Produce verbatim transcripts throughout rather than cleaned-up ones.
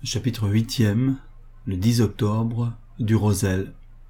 Chapitre huitième, le dix octobre, du Rosel.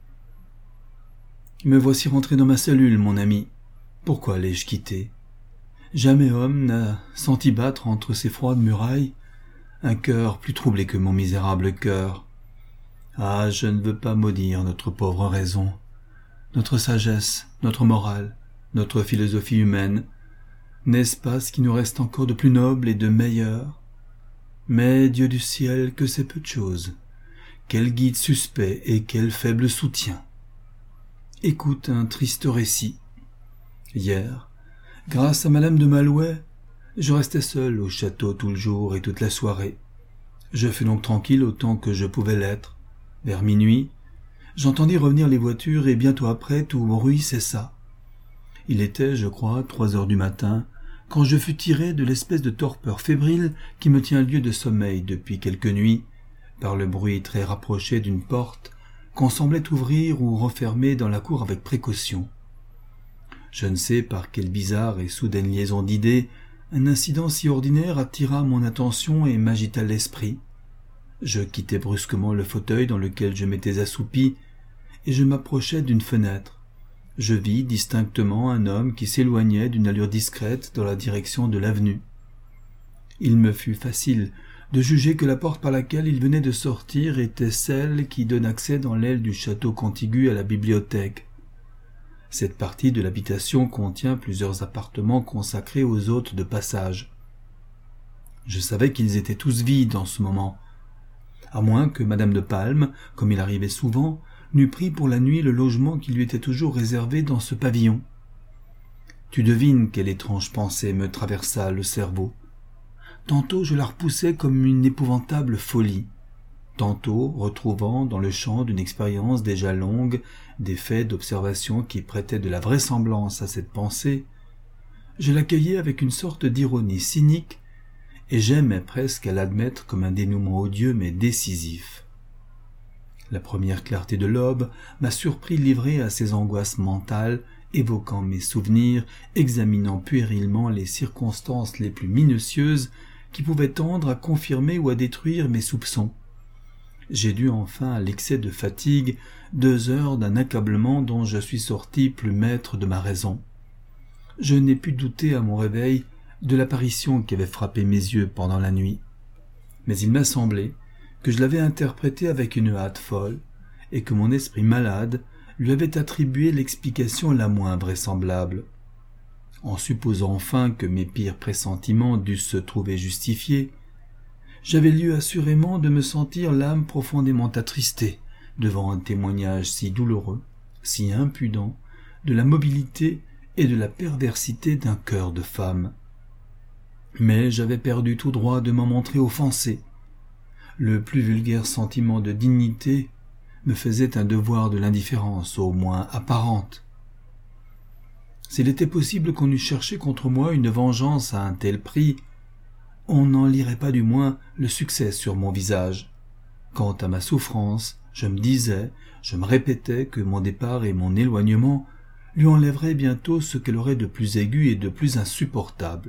Me voici rentré dans ma cellule, mon ami. Pourquoi l'ai-je quitté? Jamais homme n'a senti battre entre ces froides murailles un cœur plus troublé que mon misérable cœur. Ah, je ne veux pas maudire notre pauvre raison, notre sagesse, notre morale, notre philosophie humaine. N'est-ce pas ce qui nous reste encore de plus noble et de meilleur? Mais, Dieu du ciel, que c'est peu de chose. Quel guide suspect et quel faible soutien. Écoute un triste récit. Hier, grâce à Madame de Malouet, je restais seul au château tout le jour et toute la soirée. Je fus donc tranquille autant que je pouvais l'être. Vers minuit, j'entendis revenir les voitures et bientôt après tout bruit cessa. Il était, je crois, trois heures du matin, quand je fus tiré de l'espèce de torpeur fébrile qui me tient lieu de sommeil depuis quelques nuits, par le bruit très rapproché d'une porte qu'on semblait ouvrir ou refermer dans la cour avec précaution. Je ne sais par quelle bizarre et soudaine liaison d'idées, un incident si ordinaire attira mon attention et m'agita l'esprit. Je quittai brusquement le fauteuil dans lequel je m'étais assoupi, et je m'approchai d'une fenêtre. Je vis distinctement un homme qui s'éloignait d'une allure discrète dans la direction de l'avenue. Il me fut facile de juger que la porte par laquelle il venait de sortir était celle qui donne accès dans l'aile du château contigu à la bibliothèque. Cette partie de l'habitation contient plusieurs appartements consacrés aux hôtes de passage. Je savais qu'ils étaient tous vides en ce moment, à moins que Madame de Palme, comme il arrivait souvent, n'eût pris pour la nuit le logement qui lui était toujours réservé dans ce pavillon. Tu devines quelle étrange pensée me traversa le cerveau. Tantôt je la repoussais comme une épouvantable folie, tantôt retrouvant dans le champ d'une expérience déjà longue des faits d'observation qui prêtaient de la vraisemblance à cette pensée, je l'accueillais avec une sorte d'ironie cynique et j'aimais presque à l'admettre comme un dénouement odieux mais décisif. La première clarté de l'aube m'a surpris livré à ces angoisses mentales, évoquant mes souvenirs, examinant puérilement les circonstances les plus minutieuses qui pouvaient tendre à confirmer ou à détruire mes soupçons. J'ai dû enfin, à l'excès de fatigue, deux heures d'un accablement dont je suis sorti plus maître de ma raison. Je n'ai pu douter à mon réveil de l'apparition qui avait frappé mes yeux pendant la nuit. Mais il m'a semblé que je l'avais interprété avec une hâte folle, et que mon esprit malade lui avait attribué l'explication la moins vraisemblable. En supposant enfin que mes pires pressentiments dussent se trouver justifiés, j'avais lieu assurément de me sentir l'âme profondément attristée devant un témoignage si douloureux, si impudent, de la mobilité et de la perversité d'un cœur de femme. Mais j'avais perdu tout droit de m'en montrer offensé. Le plus vulgaire sentiment de dignité me faisait un devoir de l'indifférence, au moins apparente. S'il était possible qu'on eût cherché contre moi une vengeance à un tel prix, on n'en lirait pas du moins le succès sur mon visage. Quant à ma souffrance, je me disais, je me répétais que mon départ et mon éloignement lui enlèveraient bientôt ce qu'elle aurait de plus aigu et de plus insupportable.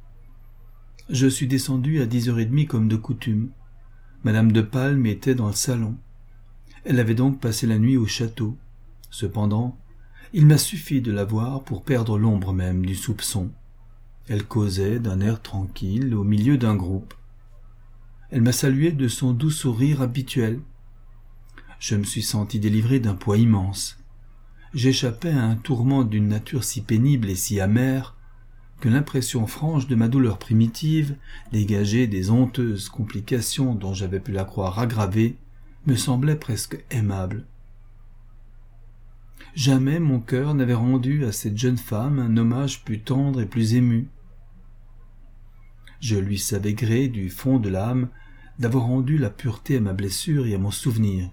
Je suis descendu à dix heures trente comme de coutume. Madame de Palme était dans le salon. Elle avait donc passé la nuit au château. Cependant, il m'a suffi de la voir pour perdre l'ombre même du soupçon. Elle causait d'un air tranquille au milieu d'un groupe. Elle m'a salué de son doux sourire habituel. Je me suis senti délivré d'un poids immense. J'échappais à un tourment d'une nature si pénible et si amère que l'impression franche de ma douleur primitive, dégagée des honteuses complications dont j'avais pu la croire aggravée, me semblait presque aimable. Jamais mon cœur n'avait rendu à cette jeune femme un hommage plus tendre et plus ému. Je lui savais gré du fond de l'âme d'avoir rendu la pureté à ma blessure et à mon souvenir.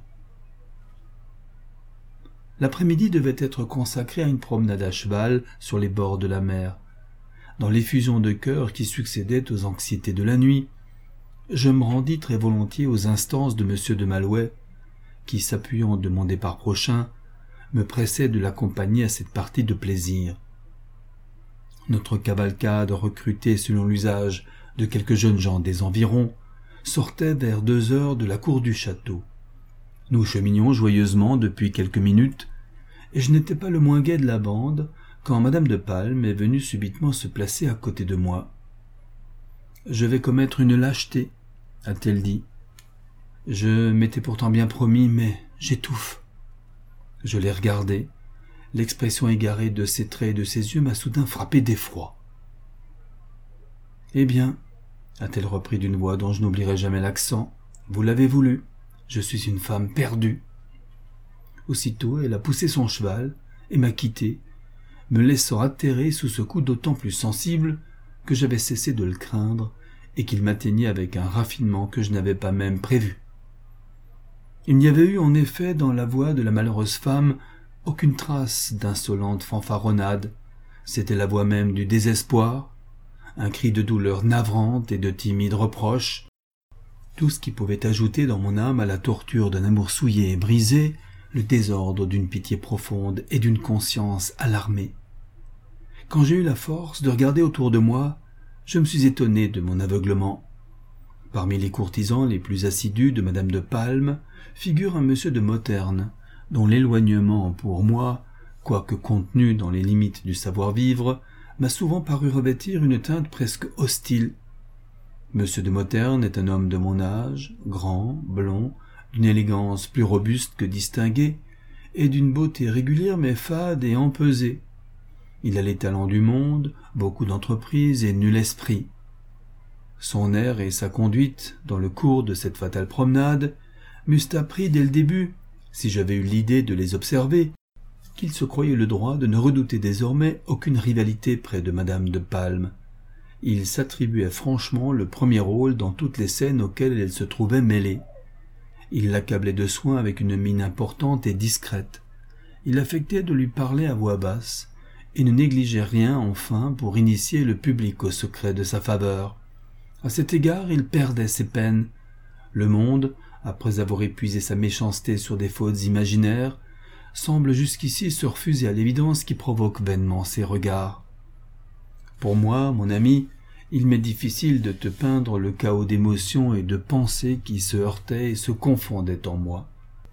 L'après-midi devait être consacré à une promenade à cheval sur les bords de la mer. Dans l'effusion de cœur qui succédait aux anxiétés de la nuit, je me rendis très volontiers aux instances de Monsieur de Malouet, qui, s'appuyant de mon départ prochain, me pressait de l'accompagner à cette partie de plaisir. Notre cavalcade, recrutée selon l'usage de quelques jeunes gens des environs, sortait vers deux heures de la cour du château. Nous cheminions joyeusement depuis quelques minutes, et je n'étais pas le moins gai de la bande quand madame de Palme est venue subitement se placer à côté de moi. « Je vais commettre une lâcheté, » a-t-elle dit. « Je m'étais pourtant bien promis, mais j'étouffe. » Je l'ai regardée. L'expression égarée de ses traits et de ses yeux m'a soudain frappé d'effroi. « Eh bien, » a-t-elle repris d'une voix dont je n'oublierai jamais l'accent, « vous l'avez voulu. Je suis une femme perdue. » Aussitôt, elle a poussé son cheval et m'a quitté, me laissant atterré sous ce coup d'autant plus sensible que j'avais cessé de le craindre et qu'il m'atteignait avec un raffinement que je n'avais pas même prévu. Il n'y avait eu en effet dans la voix de la malheureuse femme aucune trace d'insolente fanfaronnade. C'était la voix même du désespoir, un cri de douleur navrante et de timide reproche. Tout ce qui pouvait ajouter dans mon âme à la torture d'un amour souillé et brisé, le désordre d'une pitié profonde et d'une conscience alarmée. Quand j'ai eu la force de regarder autour de moi, je me suis étonné de mon aveuglement. Parmi les courtisans les plus assidus de madame de Palme figure un monsieur de Moterne, dont l'éloignement pour moi, quoique contenu dans les limites du savoir-vivre, m'a souvent paru revêtir une teinte presque hostile. Monsieur de Moterne est un homme de mon âge, grand, blond, d'une élégance plus robuste que distinguée, et d'une beauté régulière mais fade et empesée. Il a les talents du monde, beaucoup d'entreprise et nul esprit. Son air et sa conduite, dans le cours de cette fatale promenade, m'eussent appris dès le début, si j'avais eu l'idée de les observer, qu'il se croyait le droit de ne redouter désormais aucune rivalité près de madame de Palme. Il s'attribuait franchement le premier rôle dans toutes les scènes auxquelles elle se trouvait mêlée. Il l'accablait de soins avec une mine importante et discrète. Il affectait de lui parler à voix basse, et ne négligeait rien enfin pour initier le public au secret de sa faveur. À cet égard, il perdait ses peines. Le monde, après avoir épuisé sa méchanceté sur des fautes imaginaires, semble jusqu'ici se refuser à l'évidence qui provoque vainement ses regards. Pour moi, mon ami, il m'est difficile de te peindre le chaos d'émotions et de pensées qui se heurtaient et se confondaient en moi.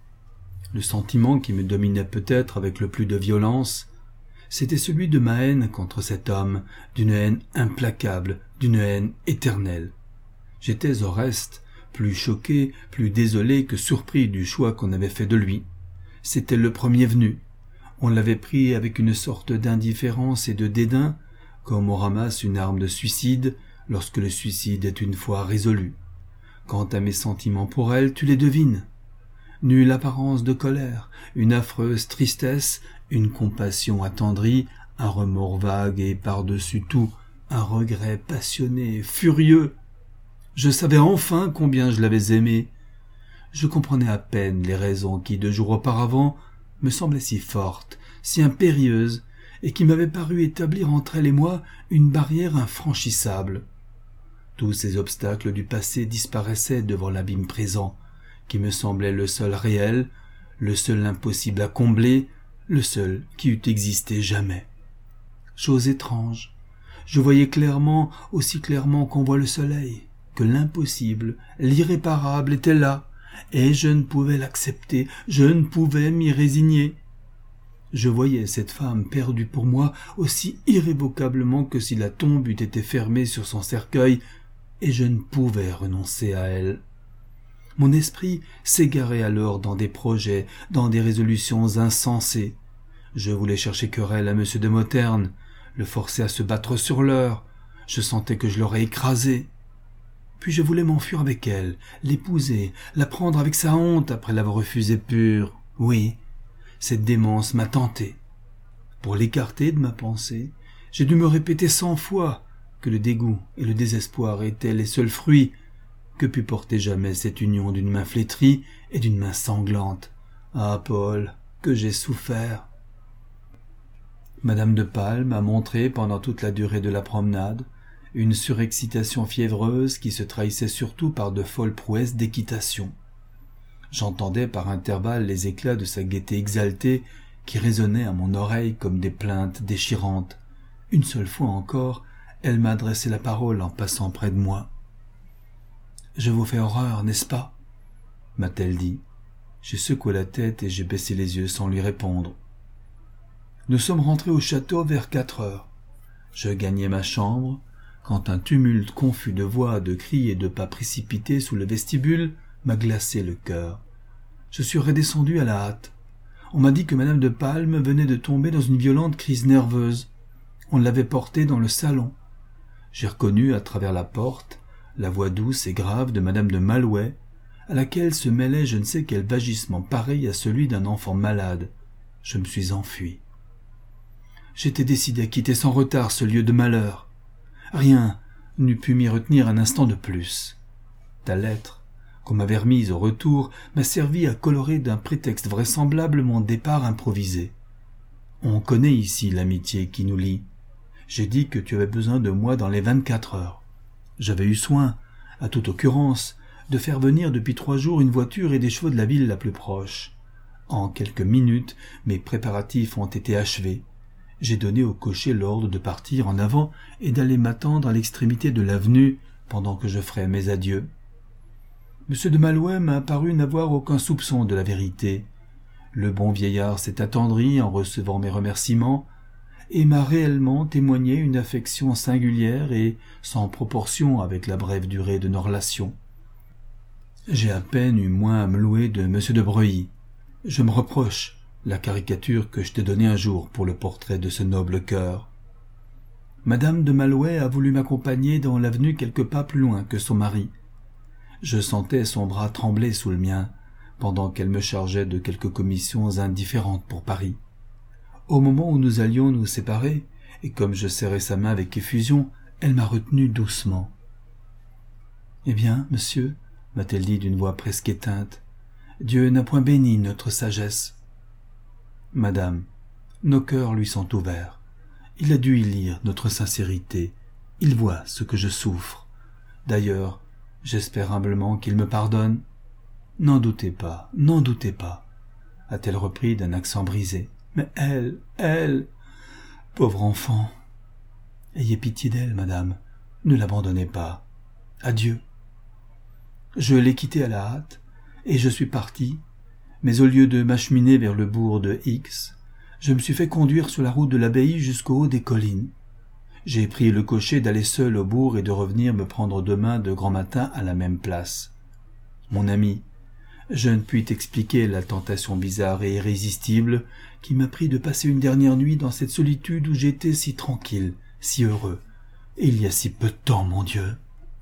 Le sentiment qui me dominait peut-être avec le plus de violence, c'était celui de ma haine contre cet homme, d'une haine implacable, d'une haine éternelle. J'étais au reste plus choqué, plus désolé que surpris du choix qu'on avait fait de lui. C'était le premier venu. On l'avait pris avec une sorte d'indifférence et de dédain, comme on ramasse une arme de suicide lorsque le suicide est une fois résolu. Quant à mes sentiments pour elle, tu les devines. Nulle apparence de colère, une affreuse tristesse, une compassion attendrie, un remords vague et par-dessus tout, un regret passionné, furieux. Je savais enfin combien je l'avais aimée. Je comprenais à peine les raisons qui, deux jours auparavant, me semblaient si fortes, si impérieuses, et qui m'avaient paru établir entre elle et moi une barrière infranchissable. Tous ces obstacles du passé disparaissaient devant l'abîme présent, qui me semblait le seul réel, le seul impossible à combler, le seul qui eût existé jamais. Chose étrange, je voyais clairement, aussi clairement qu'on voit le soleil, que l'impossible, l'irréparable était là, et je ne pouvais l'accepter, je ne pouvais m'y résigner. Je voyais cette femme perdue pour moi aussi irrévocablement que si la tombe eût été fermée sur son cercueil, et je ne pouvais renoncer à elle. Mon esprit s'égarait alors dans des projets, dans des résolutions insensées. Je voulais chercher querelle à monsieur de Moterne, le forcer à se battre sur l'heure. Je sentais que je l'aurais écrasé. Puis je voulais m'enfuir avec elle, l'épouser, la prendre avec sa honte après l'avoir refusée pure. Oui, cette démence m'a tenté. Pour l'écarter de ma pensée, j'ai dû me répéter cent fois que le dégoût et le désespoir étaient les seuls fruits que put porter jamais cette union d'une main flétrie et d'une main sanglante. Ah, Paul, que j'ai souffert! Madame de Palme a montré pendant toute la durée de la promenade une surexcitation fiévreuse qui se trahissait surtout par de folles prouesses d'équitation. J'entendais par intervalles les éclats de sa gaieté exaltée qui résonnaient à mon oreille comme des plaintes déchirantes. Une seule fois encore, elle m'a adressé la parole en passant près de moi. Je vous fais horreur, n'est-ce pas ?» m'a-t-elle dit. J'ai secoué la tête et j'ai baissé les yeux sans lui répondre. Nous sommes rentrés au château vers quatre heures. Je gagnais ma chambre, quand un tumulte confus de voix, de cris et de pas précipités sous le vestibule m'a glacé le cœur. Je suis redescendu à la hâte. On m'a dit que madame de Palme venait de tomber dans une violente crise nerveuse. On l'avait portée dans le salon. J'ai reconnu à travers la porte la voix douce et grave de madame de Malouet, à laquelle se mêlait je ne sais quel vagissement pareil à celui d'un enfant malade. Je me suis enfui. J'étais décidé à quitter sans retard ce lieu de malheur. Rien n'eût pu m'y retenir un instant de plus. Ta lettre, qu'on m'avait remise au retour, m'a servi à colorer d'un prétexte vraisemblable mon départ improvisé. On connaît ici l'amitié qui nous lie. J'ai dit que tu avais besoin de moi dans les vingt-quatre heures. J'avais eu soin, à toute occurrence, de faire venir depuis trois jours une voiture et des chevaux de la ville la plus proche. En quelques minutes, mes préparatifs ont été achevés. J'ai donné au cocher l'ordre de partir en avant et d'aller m'attendre à l'extrémité de l'avenue pendant que je ferais mes adieux. Monsieur de Malouet m'a paru n'avoir aucun soupçon de la vérité. Le bon vieillard s'est attendri en recevant mes remerciements et m'a réellement témoigné une affection singulière et sans proportion avec la brève durée de nos relations. J'ai à peine eu moins à me louer de monsieur de Breuilly. Je me reproche la caricature que je t'ai donnée un jour pour le portrait de ce noble cœur. Madame de Malouet a voulu m'accompagner dans l'avenue quelques pas plus loin que son mari. Je sentais son bras trembler sous le mien, pendant qu'elle me chargeait de quelques commissions indifférentes pour Paris. Au moment où nous allions nous séparer, et comme je serrais sa main avec effusion, elle m'a retenu doucement. « Eh bien, monsieur, » m'a-t-elle dit d'une voix presque éteinte, « Dieu n'a point béni notre sagesse. »« Madame, nos cœurs lui sont ouverts. Il a dû y lire notre sincérité. Il voit ce que je souffre. D'ailleurs, j'espère humblement qu'il me pardonne. »« N'en doutez pas, n'en doutez pas, » a-t-elle repris d'un accent brisé. « Mais elle, elle, pauvre enfant, ayez pitié d'elle, madame, ne l'abandonnez pas. Adieu. » Je l'ai quittée à la hâte, et je suis parti, mais au lieu de m'acheminer vers le bourg de X, je me suis fait conduire sur la route de l'abbaye jusqu'au haut des collines. J'ai pris le cocher d'aller seul au bourg et de revenir me prendre demain de grand matin à la même place. Mon ami, je ne puis t'expliquer la tentation bizarre et irrésistible qui m'a pris de passer une dernière nuit dans cette solitude où j'étais si tranquille, si heureux, et il y a si peu de temps, mon Dieu.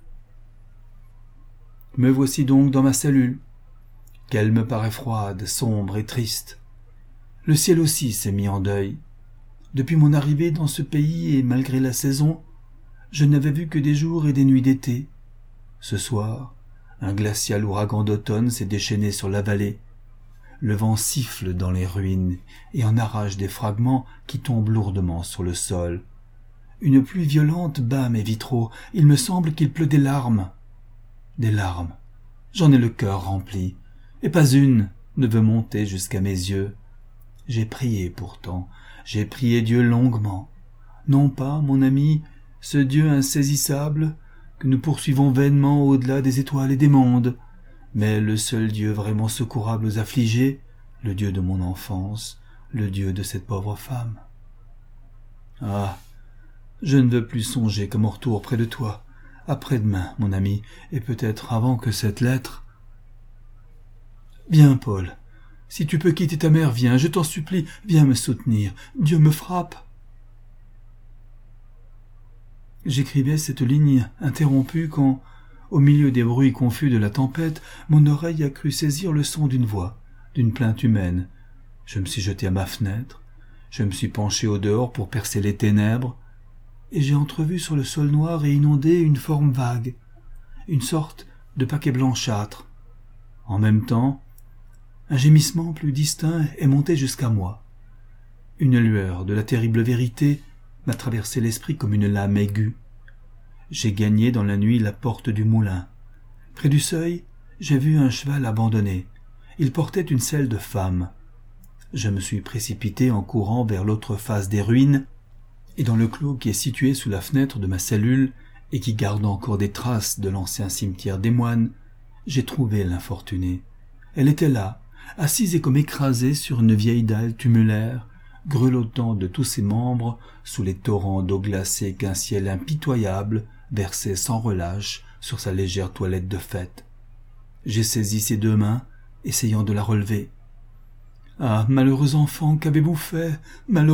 Me voici donc dans ma cellule, qu'elle me paraît froide, sombre et triste. Le ciel aussi s'est mis en deuil. Depuis mon arrivée dans ce pays et malgré la saison, je n'avais vu que des jours et des nuits d'été. Ce soir, un glacial ouragan d'automne s'est déchaîné sur la vallée. Le vent siffle dans les ruines et en arrache des fragments qui tombent lourdement sur le sol. Une pluie violente bat mes vitraux. Il me semble qu'il pleut des larmes. Des larmes. J'en ai le cœur rempli, et pas une ne veut monter jusqu'à mes yeux. J'ai prié pourtant, j'ai prié Dieu longuement. Non pas, mon ami, ce Dieu insaisissable que nous poursuivons vainement au-delà des étoiles et des mondes, mais le seul Dieu vraiment secourable aux affligés, le Dieu de mon enfance, le Dieu de cette pauvre femme. Ah, je ne veux plus songer qu'à mon retour près de toi, après-demain, mon ami, et peut-être avant que cette lettre... Bien, Paul, si tu peux quitter ta mère, viens, je t'en supplie, viens me soutenir, Dieu me frappe. J'écrivais cette ligne interrompue quand, au milieu des bruits confus de la tempête, mon oreille a cru saisir le son d'une voix, d'une plainte humaine. Je me suis jeté à ma fenêtre, je me suis penché au dehors pour percer les ténèbres, et j'ai entrevu sur le sol noir et inondé une forme vague, une sorte de paquet blanchâtre. En même temps, un gémissement plus distinct est monté jusqu'à moi. Une lueur de la terrible vérité m'a traversé l'esprit comme une lame aiguë. J'ai gagné dans la nuit la porte du moulin. Près du seuil, j'ai vu un cheval abandonné. Il portait une selle de femme. Je me suis précipité en courant vers l'autre face des ruines, et dans le clos qui est situé sous la fenêtre de ma cellule, et qui garde encore des traces de l'ancien cimetière des moines, j'ai trouvé l'infortunée. Elle était là, assise et comme écrasée sur une vieille dalle tumulaire, grelottant de tous ses membres sous les torrents d'eau glacée qu'un ciel impitoyable versait sans relâche sur sa légère toilette de fête. J'ai saisi ses deux mains, essayant de la relever. « Ah, malheureuse enfant, qu'avez-vous fait? Malheureuse !»«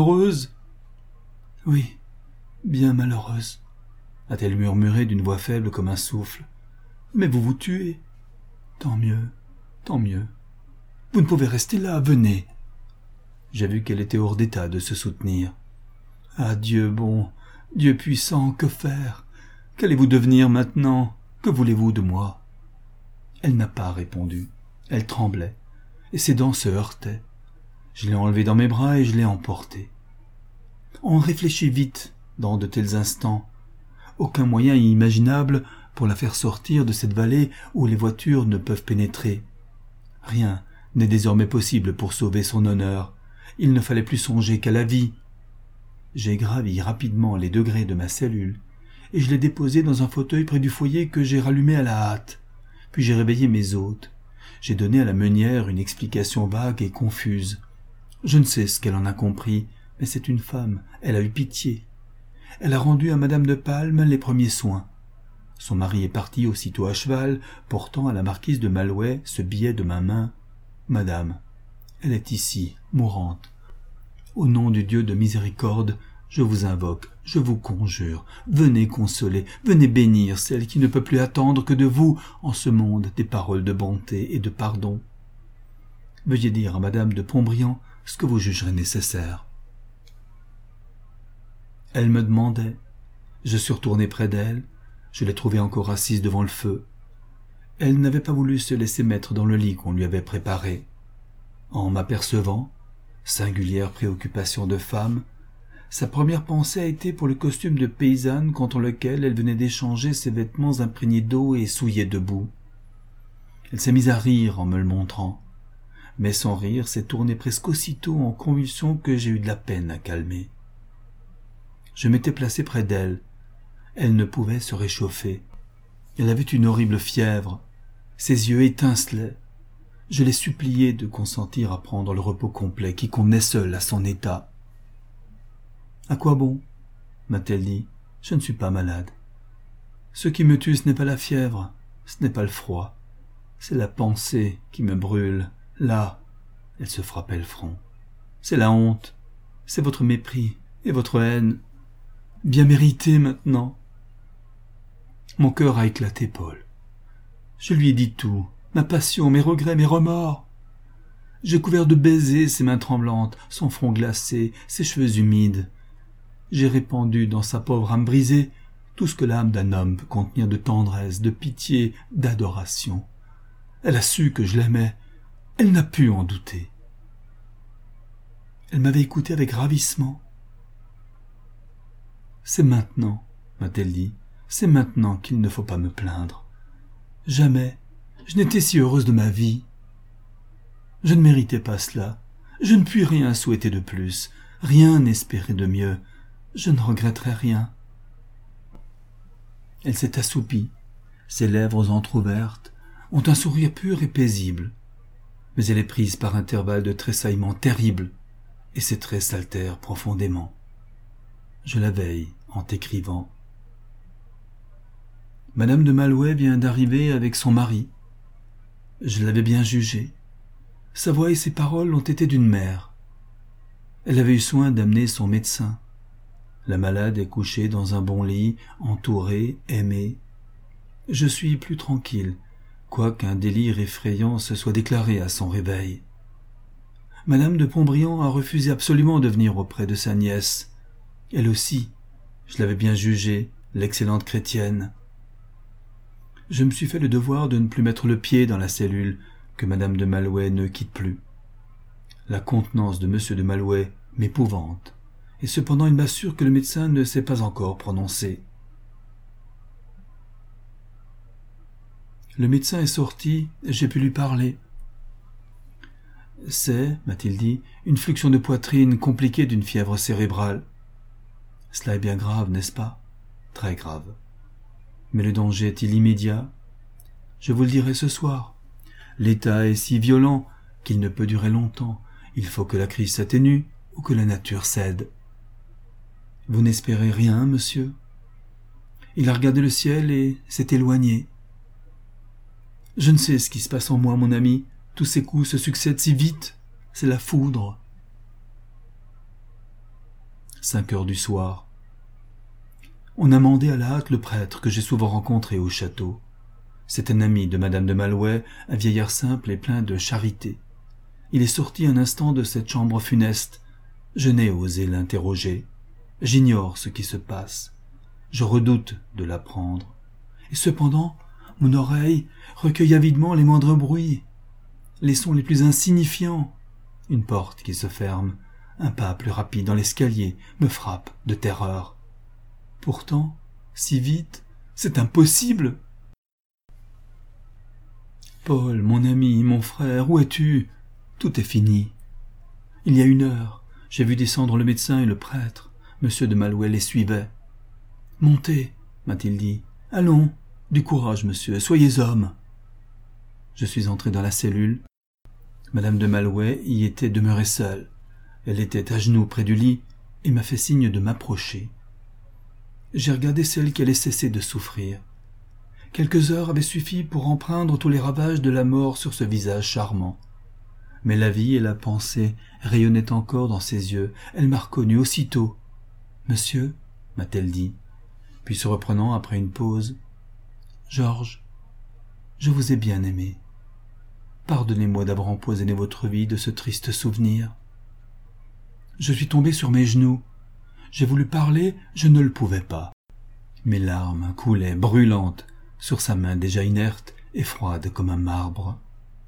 Oui, bien malheureuse, » a-t-elle murmuré d'une voix faible comme un souffle. « Mais vous vous tuez. Tant mieux, tant mieux. Vous ne pouvez rester là, venez. » J'ai vu qu'elle était hors d'état de se soutenir. « Ah, Dieu bon, Dieu puissant, que faire? Qu'allez-vous devenir maintenant? Que voulez-vous de moi ?» Elle n'a pas répondu. Elle tremblait, et ses dents se heurtaient. Je l'ai enlevée dans mes bras et je l'ai emportée. On réfléchit vite dans de tels instants. Aucun moyen imaginable pour la faire sortir de cette vallée où les voitures ne peuvent pénétrer. Rien n'est désormais possible pour sauver son honneur. Il ne fallait plus songer qu'à la vie. J'ai gravi rapidement les degrés de ma cellule et je l'ai déposée dans un fauteuil près du foyer que j'ai rallumé à la hâte. Puis j'ai réveillé mes hôtes. J'ai donné à la meunière une explication vague et confuse. Je ne sais ce qu'elle en a compris, mais c'est une femme, elle a eu pitié. Elle a rendu à madame de Palme les premiers soins. Son mari est parti aussitôt à cheval, portant à la marquise de Malouet ce billet de ma main. « Madame, elle est ici, mourante. Au nom du Dieu de miséricorde, je vous invoque, je vous conjure, venez consoler, venez bénir celle qui ne peut plus attendre que de vous en ce monde des paroles de bonté et de pardon. Veuillez dire à madame de Pontbriand ce que vous jugerez nécessaire. » Elle me demandait. Je suis retourné près d'elle. Je l'ai trouvée encore assise devant le feu. Elle n'avait pas voulu se laisser mettre dans le lit qu'on lui avait préparé. En m'apercevant, singulière préoccupation de femme, sa première pensée a été pour le costume de paysanne contre lequel elle venait d'échanger ses vêtements imprégnés d'eau et souillés de boue. Elle s'est mise à rire en me le montrant, mais son rire s'est tourné presque aussitôt en convulsion que j'ai eu de la peine à calmer. Je m'étais placé près d'elle. Elle ne pouvait se réchauffer. Elle avait une horrible fièvre. Ses yeux étincelaient. Je l'ai suppliée de consentir à prendre le repos complet qui convenait seul à son état. « À quoi bon ?» m'a-t-elle dit. « Je ne suis pas malade. Ce qui me tue, ce n'est pas la fièvre, ce n'est pas le froid. C'est la pensée qui me brûle. Là, elle se frappait le front. C'est la honte, c'est votre mépris et votre haine. Bien mérité maintenant. » Mon cœur a éclaté, Paul. Je lui ai dit tout, ma passion, mes regrets, mes remords. J'ai couvert de baisers ses mains tremblantes, son front glacé, ses cheveux humides. J'ai répandu dans sa pauvre âme brisée tout ce que l'âme d'un homme peut contenir de tendresse, de pitié, d'adoration. Elle a su que je l'aimais. Elle n'a pu en douter. Elle m'avait écouté avec ravissement. « C'est maintenant, » m'a-t-elle dit, « c'est maintenant qu'il ne faut pas me plaindre. Jamais je n'étais si heureuse de ma vie. Je ne méritais pas cela. Je ne puis rien souhaiter de plus, rien espérer de mieux. Je ne regretterai rien. » Elle s'est assoupie. Ses lèvres entr'ouvertes ont un sourire pur et paisible. Mais elle est prise par intervalles de tressaillements terribles, et ses traits s'altèrent profondément. Je la veille en t'écrivant. Madame de Malouet vient d'arriver avec son mari. Je l'avais bien jugée. Sa voix et ses paroles ont été d'une mère. Elle avait eu soin d'amener son médecin. La malade est couchée dans un bon lit, entourée, aimée. Je suis plus tranquille, quoiqu'un délire effrayant se soit déclaré à son réveil. Madame de Pontbriand a refusé absolument de venir auprès de sa nièce. Elle aussi, je l'avais bien jugée, l'excellente chrétienne. Je me suis fait le devoir de ne plus mettre le pied dans la cellule que madame de Malouet ne quitte plus. La contenance de monsieur de Malouet m'épouvante, et cependant il m'assure que le médecin ne s'est pas encore prononcé. Le médecin est sorti, j'ai pu lui parler. « C'est, m'a-t-il dit, une fluxion de poitrine compliquée d'une fièvre cérébrale. » Cela est bien grave, n'est-ce pas? Très grave. Mais le danger est-il immédiat? Je vous le dirai ce soir. L'état est si violent qu'il ne peut durer longtemps. Il faut que la crise s'atténue ou que la nature cède. Vous n'espérez rien, monsieur? Il a regardé le ciel et s'est éloigné. Je ne sais ce qui se passe en moi, mon ami. Tous ces coups se succèdent si vite. C'est la foudre. Cinq heures du soir. On a mandé à la hâte le prêtre que j'ai souvent rencontré au château. C'est un ami de madame de Malouet, un vieillard simple et plein de charité. Il est sorti un instant de cette chambre funeste. Je n'ai osé l'interroger. J'ignore ce qui se passe. Je redoute de l'apprendre. Et cependant, mon oreille recueille avidement les moindres bruits, les sons les plus insignifiants. Une porte qui se ferme, un pas plus rapide dans l'escalier me frappe de terreur. Pourtant, si vite, c'est impossible. Paul, mon ami, mon frère, où es-tu? Tout est fini. Il y a une heure, j'ai vu descendre le médecin et le prêtre. Monsieur de Malouet les suivait. « Montez, m'a-t-il dit. « Allons, du courage, monsieur, soyez homme. » Je suis entré dans la cellule. Madame de Malouet y était demeurée seule. Elle était à genoux près du lit et m'a fait signe de m'approcher. J'ai regardé celle qui allait cesser de souffrir. Quelques heures avaient suffi pour empreindre tous les ravages de la mort sur ce visage charmant. Mais la vie et la pensée rayonnaient encore dans ses yeux. Elle m'a reconnu aussitôt. « Monsieur, m'a-t-elle dit, puis se reprenant après une pause, « Georges, je vous ai bien aimé. Pardonnez-moi d'avoir empoisonné votre vie de ce triste souvenir. » Je suis tombé sur mes genoux. J'ai voulu parler, je ne le pouvais pas. Mes larmes coulaient brûlantes sur sa main déjà inerte et froide comme un marbre.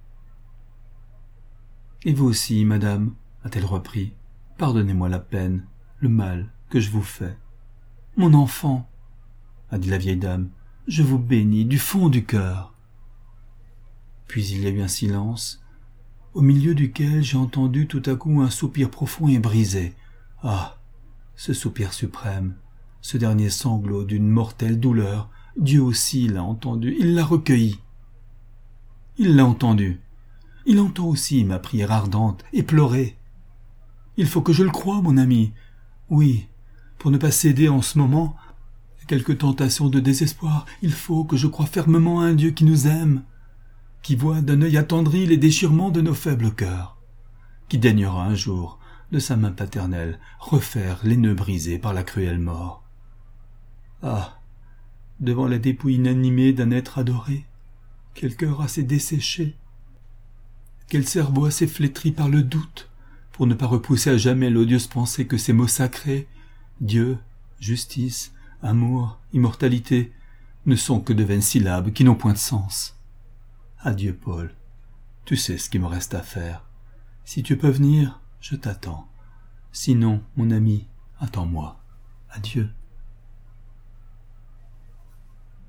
« Et vous aussi, madame, a-t-elle repris, pardonnez-moi la peine, le mal que je vous fais. »« Mon enfant, a dit la vieille dame, je vous bénis du fond du cœur. » Puis il y a eu un silence, au milieu duquel j'ai entendu tout à coup un soupir profond et brisé. Ah, ce soupir suprême, ce dernier sanglot d'une mortelle douleur, Dieu aussi l'a entendu, il l'a recueilli. Il l'a entendu. Il entend aussi ma prière ardente et pleurer. Il faut que je le croie, mon ami. Oui, pour ne pas céder en ce moment à quelque tentation de désespoir, il faut que je croie fermement à un Dieu qui nous aime, qui voit d'un œil attendri les déchirements de nos faibles cœurs, qui daignera un jour, de sa main paternelle, refaire les nœuds brisés par la cruelle mort. Ah, devant la dépouille inanimée d'un être adoré, quel cœur assez desséché, quel cerveau assez flétri par le doute, pour ne pas repousser à jamais l'odieuse pensée que ces mots sacrés, Dieu, justice, amour, immortalité, ne sont que de vaines syllabes qui n'ont point de sens. Adieu, Paul. Tu sais ce qu'il me reste à faire. Si tu peux venir, je t'attends. Sinon, mon ami, attends-moi. Adieu.